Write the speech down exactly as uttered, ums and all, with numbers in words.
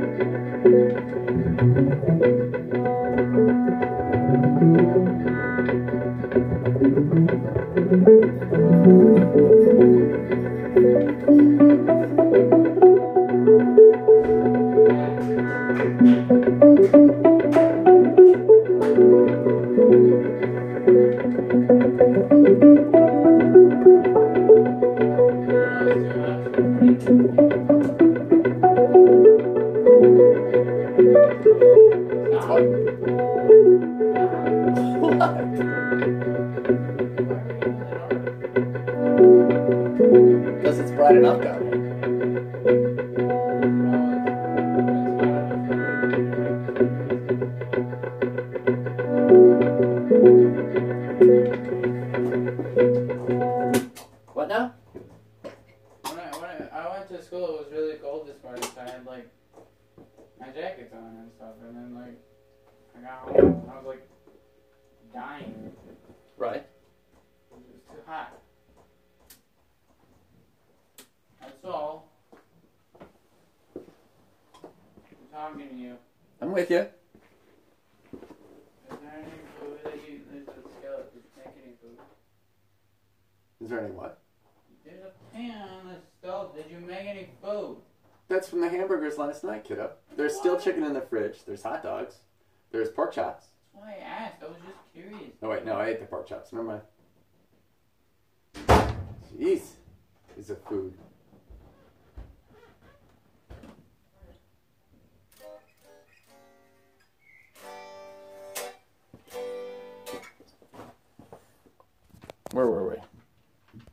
Because it's bright enough down there. What now? When I, when I, I went to school, it was really cold this morning, so I had like my jackets on and stuff, and then like I got home, and I was like dying. Right. It was too hot. That's all. I'm talking to you. I'm with you. Is there any food that you, there's a skillet, did you make any food? Is there any what? There's a pan on the stove, did you make any food? That's from the hamburgers last night, kiddo. There's still chicken in the fridge. There's hot dogs. There's pork chops. That's why I asked, I was just curious. Oh wait, no, I ate the pork chops. Never mind. Jeez. Is it food? Where were we?